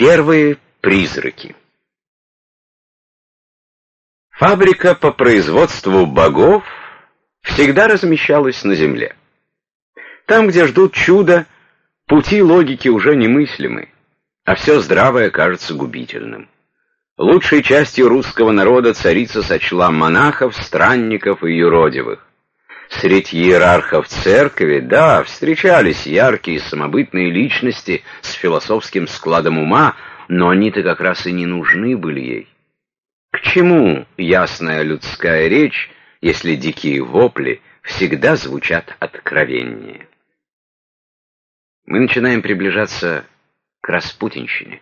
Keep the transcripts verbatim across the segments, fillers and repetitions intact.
Первые призраки. Фабрика по производству богов всегда размещалась на земле. Там, где ждут чуда, пути логики уже немыслимы, а все здравое кажется губительным. Лучшей частью русского народа царица сочла монахов, странников и юродивых. Среди иерархов церкви, да, встречались яркие самобытные личности с философским складом ума, но они-то как раз и не нужны были ей. К чему ясная людская речь, если дикие вопли всегда звучат откровеннее? Мы начинаем приближаться к распутинщине.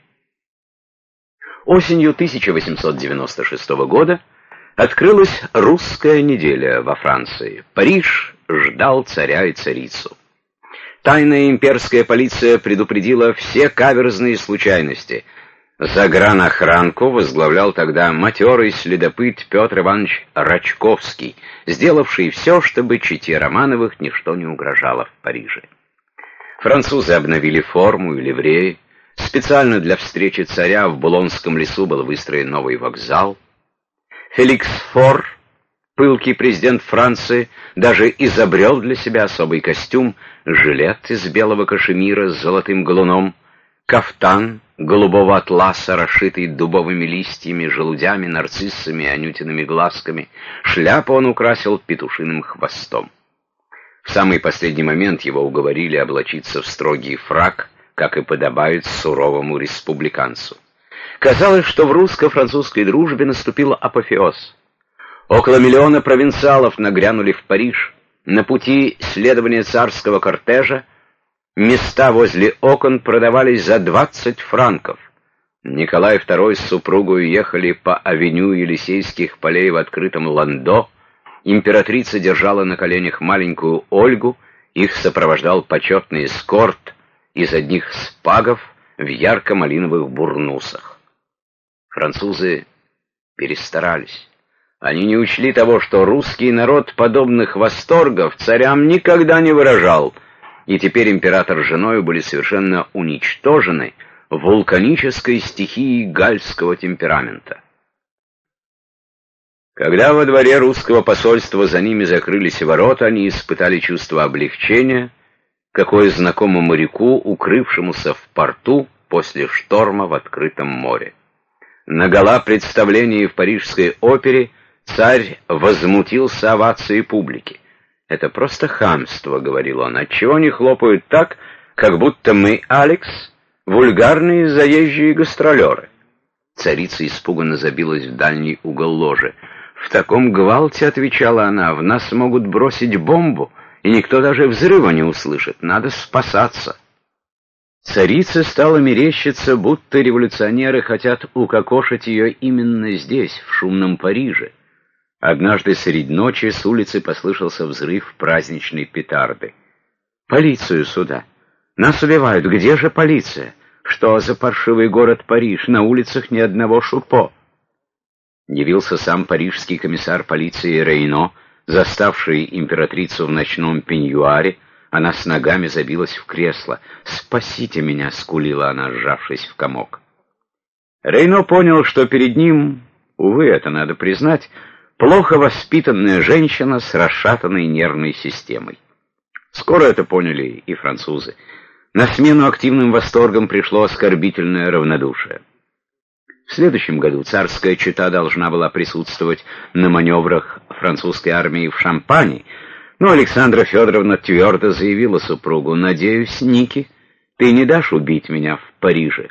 Осенью тысяча восемьсот девяносто шестого года открылась русская неделя во Франции. Париж ждал царя и царицу. Тайная имперская полиция предупредила все каверзные случайности. Загранохранку возглавлял тогда матерый следопыт Петр Иванович Рачковский, сделавший все, чтобы чете Романовых ничто не угрожало в Париже. Французы обновили форму и ливреи. Специально для встречи царя в Булонском лесу был выстроен новый вокзал. Феликс Фор, пылкий президент Франции, даже изобрел для себя особый костюм, жилет из белого кашемира с золотым галуном, кафтан голубого атласа, расшитый дубовыми листьями, желудями, нарциссами, анютиными глазками. Шляпу он украсил петушиным хвостом. В самый последний момент его уговорили облачиться в строгий фрак, как и подобает суровому республиканцу. Казалось, что в русско-французской дружбе наступил апофеоз. Около миллиона провинциалов нагрянули в Париж. На пути следования царского кортежа места возле окон продавались за двадцать франков. Николай второй с супругой ехали по авеню Елисейских полей в открытом ландо. Императрица держала на коленях маленькую Ольгу, их сопровождал почетный эскорт из одних спагов в ярко-малиновых бурнусах. Французы перестарались. Они не учли того, что русский народ подобных восторгов царям никогда не выражал, и теперь император с женой были совершенно уничтожены вулканической стихией гальского темперамента. Когда во дворе русского посольства за ними закрылись ворота, они испытали чувство облегчения, какое знакомо моряку, укрывшемуся в порту после шторма в открытом море. На гала-представлении в Парижской опере царь возмутился овацией публики. «Это просто хамство», — говорил он, — «отчего они хлопают так, как будто мы, Алекс, вульгарные заезжие гастролеры?» Царица испуганно забилась в дальний угол ложи. «В таком гвалте, — отвечала она, — в нас могут бросить бомбу, и никто даже взрыва не услышит. Надо спасаться». Царица стала мерещиться, будто революционеры хотят укокошить ее именно здесь, в шумном Париже. Однажды средь ночи с улицы послышался взрыв праздничной петарды. «Полицию сюда! Нас убивают! Где же полиция? Что за паршивый город Париж? На улицах ни одного шупо!» Явился сам парижский комиссар полиции Рейно, заставший императрицу в ночном пеньюаре. Она с ногами забилась в кресло. «Спасите меня!» — скулила она, сжавшись в комок. Рейно понял, что перед ним, увы, это надо признать, плохо воспитанная женщина с расшатанной нервной системой. Скоро это поняли и французы. На смену активным восторгам пришло оскорбительное равнодушие. В следующем году царская чета должна была присутствовать на маневрах французской армии в Шампани, но Александра Федоровна твердо заявила супругу: «Надеюсь, Ники, ты не дашь убить меня в Париже».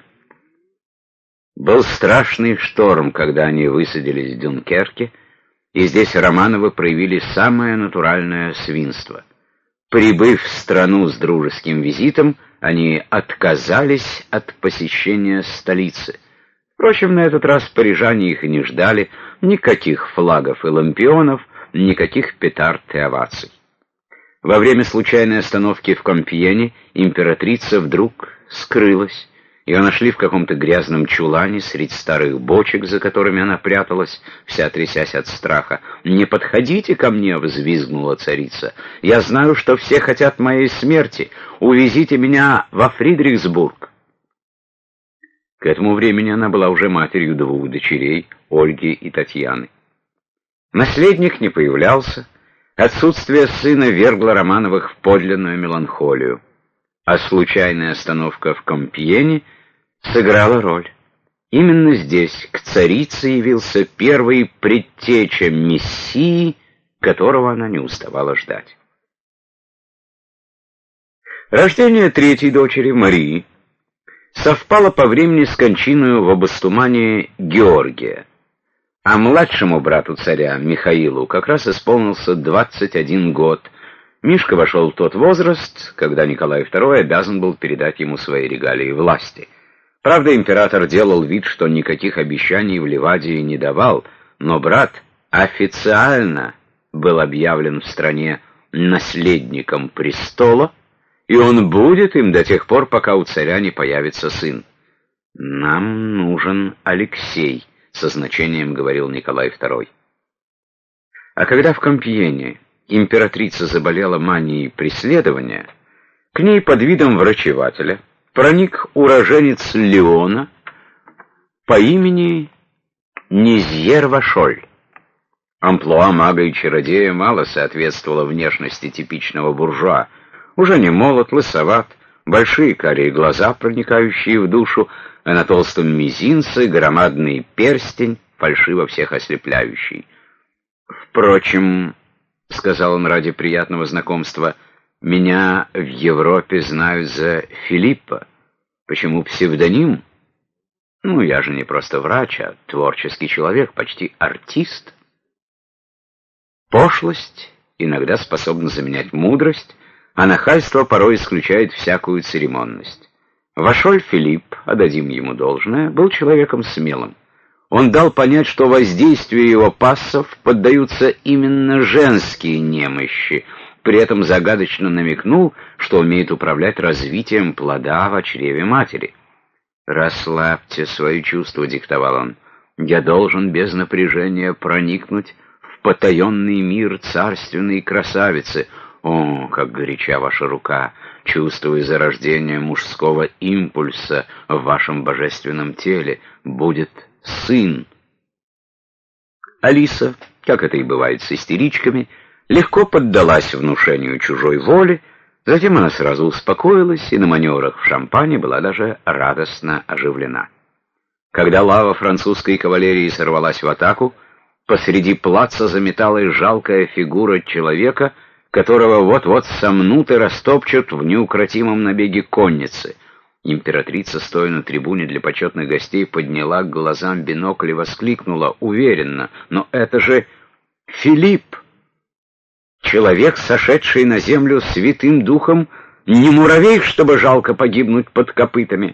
Был страшный шторм, когда они высадились в Дюнкерке, и здесь Романовы проявили самое натуральное свинство. Прибыв в страну с дружеским визитом, они отказались от посещения столицы. Впрочем, на этот раз парижане их и не ждали, никаких флагов и лампионов, никаких петард и оваций. Во время случайной остановки в Компьене императрица вдруг скрылась. Ее нашли в каком-то грязном чулане среди старых бочек, за которыми она пряталась, вся трясясь от страха. «Не подходите ко мне!» — взвизгнула царица. «Я знаю, что все хотят моей смерти. Увезите меня во Фридрихсбург!» К этому времени она была уже матерью двух дочерей, Ольги и Татьяны. Наследник не появлялся, отсутствие сына вергло Романовых в подлинную меланхолию, а случайная остановка в Компьене сыграла роль. Именно здесь к царице явился первый предтеча Мессии, которого она не уставала ждать. Рождение третьей дочери, Марии, совпало по времени с кончиною в Обостумане Георгия, а младшему брату царя, Михаилу, как раз исполнился двадцать один год. Мишка вошел в тот возраст, когда Николай второй обязан был передать ему свои регалии власти. Правда, император делал вид, что никаких обещаний в Ливадии не давал, но брат официально был объявлен в стране наследником престола, и он будет им до тех пор, пока у царя не появится сын. «Нам нужен Алексей», — со значением говорил Николай второй. А когда в Компьене императрица заболела манией преследования, к ней под видом врачевателя проник уроженец Леона по имени Низьер Вашоль. Амплуа мага и чародея мало соответствовало внешности типичного буржуа. Уже не молод, лысоват, большие карие глаза, проникающие в душу, а на толстом мизинце громадный перстень, фальшиво всех ослепляющий. «Впрочем, — сказал он ради приятного знакомства, — меня в Европе знают за Филиппа. Почему псевдоним? Ну, я же не просто врач, а творческий человек, почти артист». Пошлость иногда способна заменять мудрость, а нахальство порой исключает всякую церемонность. Вашоль Филипп, отдадим ему должное, был человеком смелым. Он дал понять, что воздействию его пассов поддаются именно женские немощи, при этом загадочно намекнул, что умеет управлять развитием плода в чреве матери. «Расслабьте свои чувства», — диктовал он. «Я должен без напряжения проникнуть в потаенный мир царственной красавицы. О, как горяча ваша рука! Чувствую зарождение мужского импульса в вашем божественном теле. Будет сын». Алиса, как это и бывает с истеричками, легко поддалась внушению чужой воли, затем она сразу успокоилась и на маневрах в Шампане была даже радостно оживлена. Когда лава французской кавалерии сорвалась в атаку, посреди плаца заметалась жалкая фигура человека, которого вот-вот сомнут и растопчут в неукротимом набеге конницы. Императрица, стоя на трибуне для почетных гостей, подняла к глазам бинокль и воскликнула уверенно: «Но это же Филипп! Человек, сошедший на землю святым духом, не муравей, чтобы жалко погибнуть под копытами».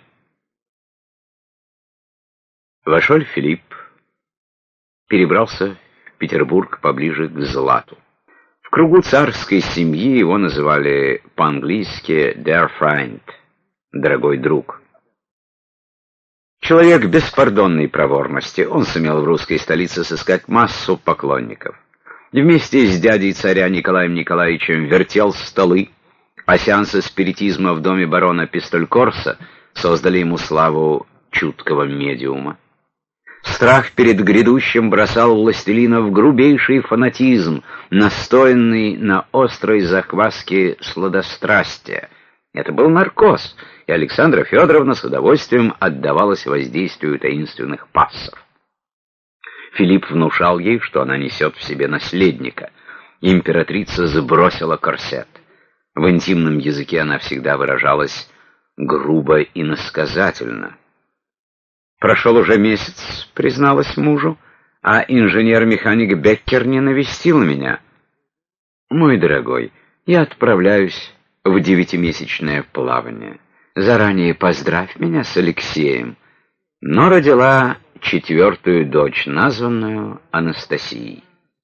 Вашоль Филипп перебрался в Петербург поближе к злату. В кругу царской семьи его называли по-английски «dear friend» — «дорогой друг». Человек беспардонной проворности, он сумел в русской столице сыскать массу поклонников. Вместе с дядей царя Николаем Николаевичем вертел столы, а сеансы спиритизма в доме барона Пистолькорса создали ему славу чуткого медиума. Страх перед грядущим бросал властелина в грубейший фанатизм, настоянный на острой закваске сладострастия. Это был наркоз, и Александра Федоровна с удовольствием отдавалась воздействию таинственных пассов. Филипп внушал ей, что она несет в себе наследника. Императрица сбросила корсет. В интимном языке она всегда выражалась грубо и иносказательно. «Прошел уже месяц», — призналась мужу, — «а инженер-механик Беккер не навестил меня». «Мой дорогой, я отправляюсь в девятимесячное плавание. Заранее поздравь меня с Алексеем». Но родила четвертую дочь, названную Анастасией.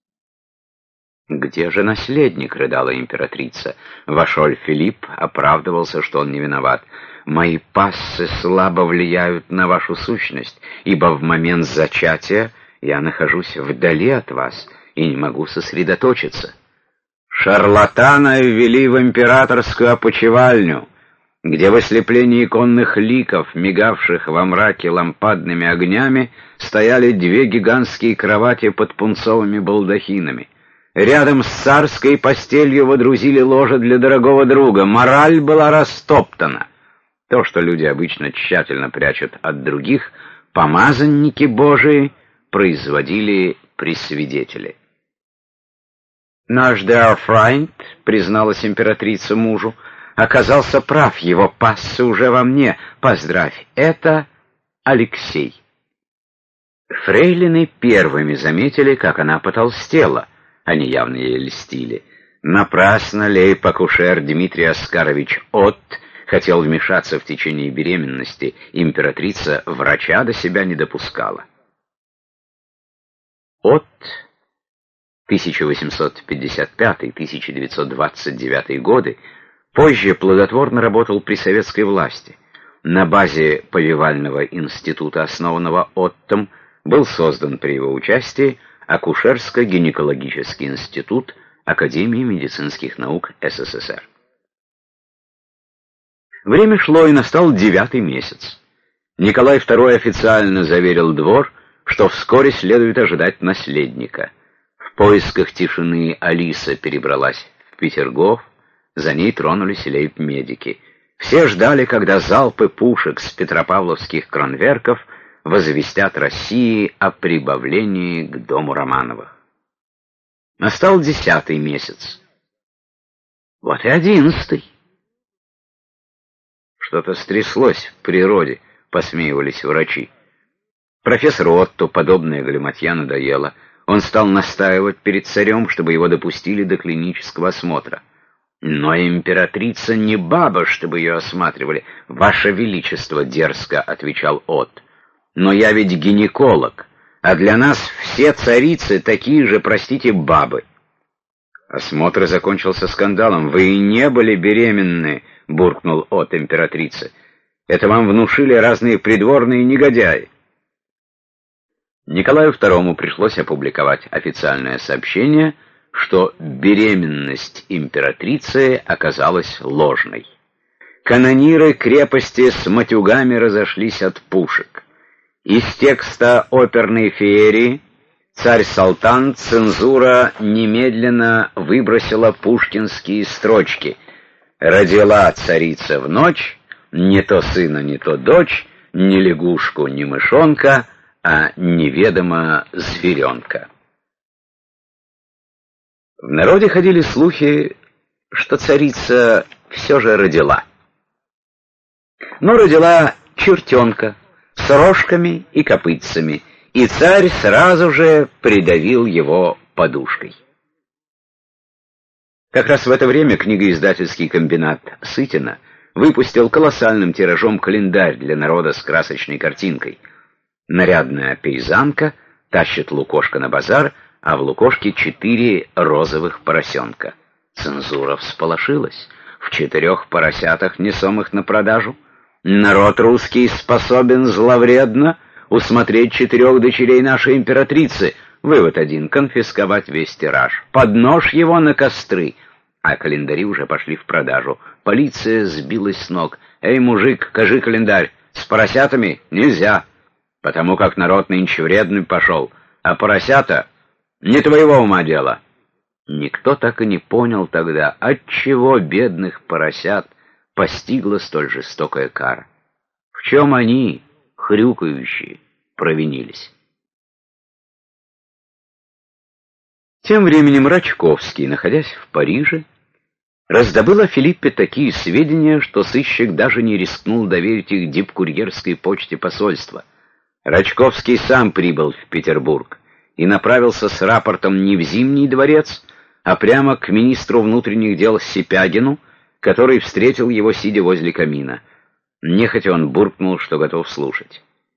«Где же наследник?» — рыдала императрица. Вашоль Филипп оправдывался, что он не виноват. «Мои пассы слабо влияют на вашу сущность, ибо в момент зачатия я нахожусь вдали от вас и не могу сосредоточиться». Шарлатана ввели в императорскую опочивальню. где в ослеплении конных ликов, мигавших во мраке лампадными огнями, стояли две гигантские кровати под пунцовыми балдахинами. Рядом с царской постелью водрузили ложе для дорогого друга. Мораль была растоптана. То, что люди обычно тщательно прячут от других, помазанники Божии производили при свидетеле. «Наш dear friend», — призналась императрица мужу, — «оказался прав, его пассы уже во мне. Поздравь, это Алексей». Фрейлины первыми заметили, как она потолстела. Они явно ей льстили. Напрасно лейб-акушер Дмитрий Оскарович Отт хотел вмешаться в течение беременности. Императрица врача до себя не допускала. Отт, тысяча восемьсот пятьдесят пятый — тысяча девятьсот двадцать девятый годы, позже плодотворно работал при советской власти. На базе Повивального института, основанного Оттом, был создан при его участии Акушерско-гинекологический институт Академии медицинских наук СССР. Время шло, и настал девятый месяц. Николай второй официально заверил двор, что вскоре следует ожидать наследника. В поисках тишины Алиса перебралась в Петергоф, за ней тронулись лейб-медики. Все ждали, когда залпы пушек с петропавловских кронверков возвестят России о прибавлении к дому Романовых. Настал десятый месяц. Вот и одиннадцатый. Что-то стряслось в природе, посмеивались врачи. Профессору Отту подобная галиматья надоела. Он стал настаивать перед царем, чтобы его допустили до клинического осмотра. Но императрица не баба, чтобы ее осматривали. «Ваше Величество», — дерзко отвечал Отт. «Но я ведь гинеколог, а для нас все царицы такие же, простите, бабы». Осмотр закончился скандалом. «Вы и не были беременны», — буркнул Отт императрице. «Это вам внушили разные придворные негодяи». Николаю второму пришлось опубликовать официальное сообщение, что беременность императрицы оказалась ложной. Канониры крепости с матюгами разошлись от пушек. Из текста оперной феерии «Царь-Салтан» цензура немедленно выбросила пушкинские строчки. «Родила царица в ночь, не то сына, не то дочь, ни лягушку, ни мышонка, а неведомо зверенка». В народе ходили слухи, что царица все же родила. Но родила чертенка с рожками и копытцами, и царь сразу же придавил его подушкой. Как раз в это время книгоиздательский комбинат Сытина выпустил колоссальным тиражом календарь для народа с красочной картинкой. Нарядная пейзанка тащит лукошко на базар, а в лукошке четыре розовых поросенка. Цензура всполошилась. В четырех поросятах, несомых на продажу, народ русский способен зловредно усмотреть четырех дочерей нашей императрицы. Вывод один — конфисковать весь тираж. Под нож его на костры. А календари уже пошли в продажу. Полиция сбилась с ног. «Эй, мужик, кажи календарь. С поросятами нельзя, потому как народ нынче вредный пошел. А поросята — не твоего ума дело». Никто так и не понял тогда, отчего бедных поросят постигла столь жестокая кара. В чем они, хрюкающие, провинились. Тем временем Рачковский, находясь в Париже, раздобыл о Филиппе такие сведения, что сыщик даже не рискнул доверить их дипкурьерской почте посольства. Рачковский сам прибыл в Петербург и направился с рапортом не в Зимний дворец, а прямо к министру внутренних дел Сипягину, который встретил его, сидя возле камина. Нехотя он буркнул, что готов слушать.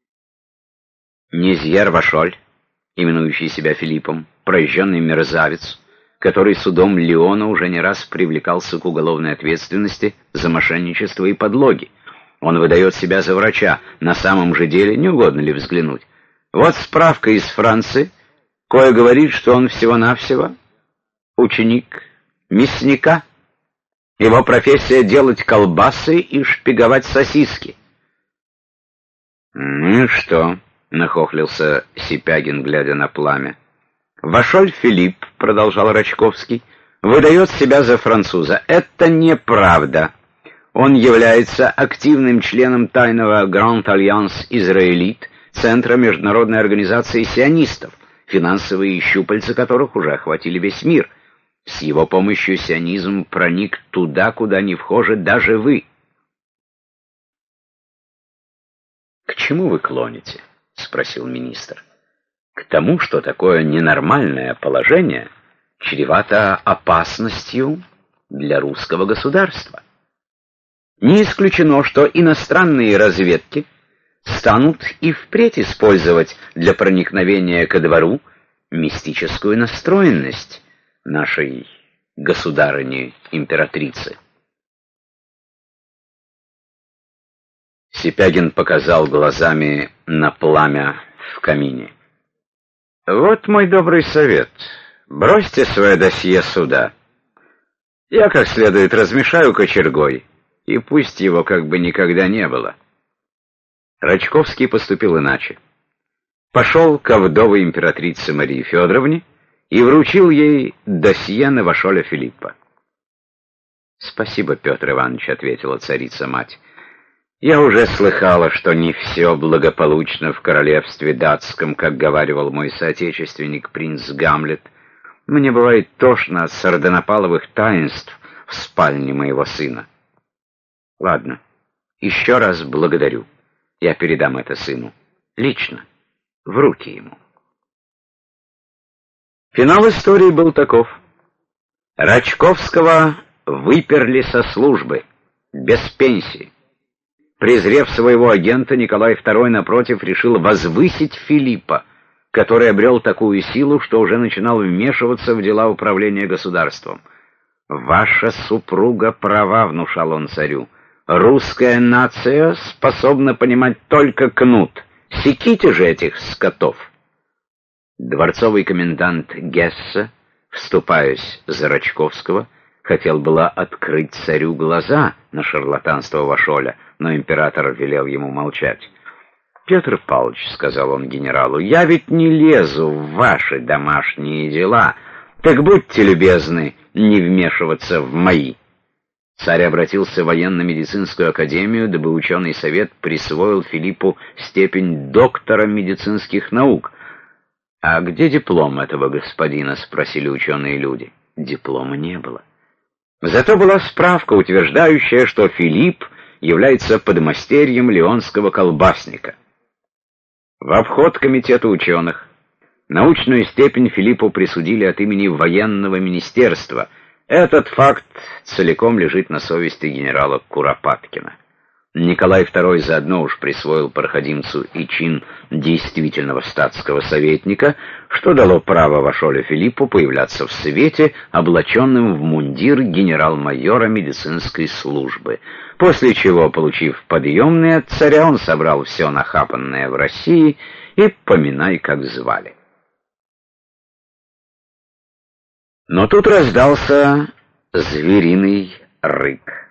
Низьер Вашоль, именующий себя Филиппом, прожженный мерзавец, который судом Леона уже не раз привлекался к уголовной ответственности за мошенничество и подлоги. Он выдает себя за врача, на самом же деле не угодно ли взглянуть. Вот справка из Франции, кое говорит, что он всего-навсего ученик мясника. Его профессия — делать колбасы и шпиговать сосиски. «Ну и что?» — нахохлился Сипягин, глядя на пламя. «Вашоль Филипп, — продолжал Рачковский, — выдает себя за француза. Это неправда. Он является активным членом тайного Grand Alliance Израилит, Центра международной организации сионистов, финансовые щупальца которых уже охватили весь мир. С его помощью сионизм проник туда, куда не вхожи даже вы». «К чему вы клоните?» — спросил министр. «К тому, что такое ненормальное положение чревато опасностью для русского государства. Не исключено, что иностранные разведки станут и впредь использовать для проникновения ко двору мистическую настроенность нашей государыни-императрицы». Сипягин показал глазами на пламя в камине. «Вот мой добрый совет. Бросьте свое досье сюда. Я как следует размешаю кочергой, и пусть его как бы никогда не было». Рачковский поступил иначе. Пошел ко вдовой императрице Марии Федоровне и вручил ей досье на Вашоля Филиппа. «Спасибо, Петр Иванович», — ответила царица-мать. «Я уже слыхала, что не все благополучно в королевстве датском, как говаривал мой соотечественник принц Гамлет. Мне бывает тошно от сардонапаловых таинств в спальне моего сына. Ладно, еще раз благодарю. Я передам это сыну. Лично. В руки ему». Финал истории был таков. Рачковского выперли со службы, без пенсии. Презрев своего агента, Николай второй, напротив, решил возвысить Филиппа, который обрел такую силу, что уже начинал вмешиваться в дела управления государством. «Ваша супруга права», — внушал он царю. «Русская нация способна понимать только кнут. Секите же этих скотов». Дворцовый комендант Гессе, вступаясь за Рачковского, хотел было открыть царю глаза на шарлатанство Вашоля, но император велел ему молчать. «Петр Павлович, — сказал он генералу, — я ведь не лезу в ваши домашние дела, так будьте любезны не вмешиваться в мои». Царь обратился в военно-медицинскую академию, дабы ученый совет присвоил Филиппу степень доктора медицинских наук. «А где диплом этого господина?» — спросили ученые люди. Диплома не было. Зато была справка, утверждающая, что Филипп является подмастерьем леонского колбасника. В обход комитета ученых научную степень Филиппу присудили от имени военного министерства. Этот факт целиком лежит на совести генерала Куропаткина. Николай второй заодно уж присвоил проходимцу и чин действительного статского советника, что дало право Вашолю Филиппу появляться в свете, облаченным в мундир генерал-майора медицинской службы. После чего, получив подъемный от царя, он собрал все нахапанное в России и поминай, как звали. Но тут раздался звериный рык.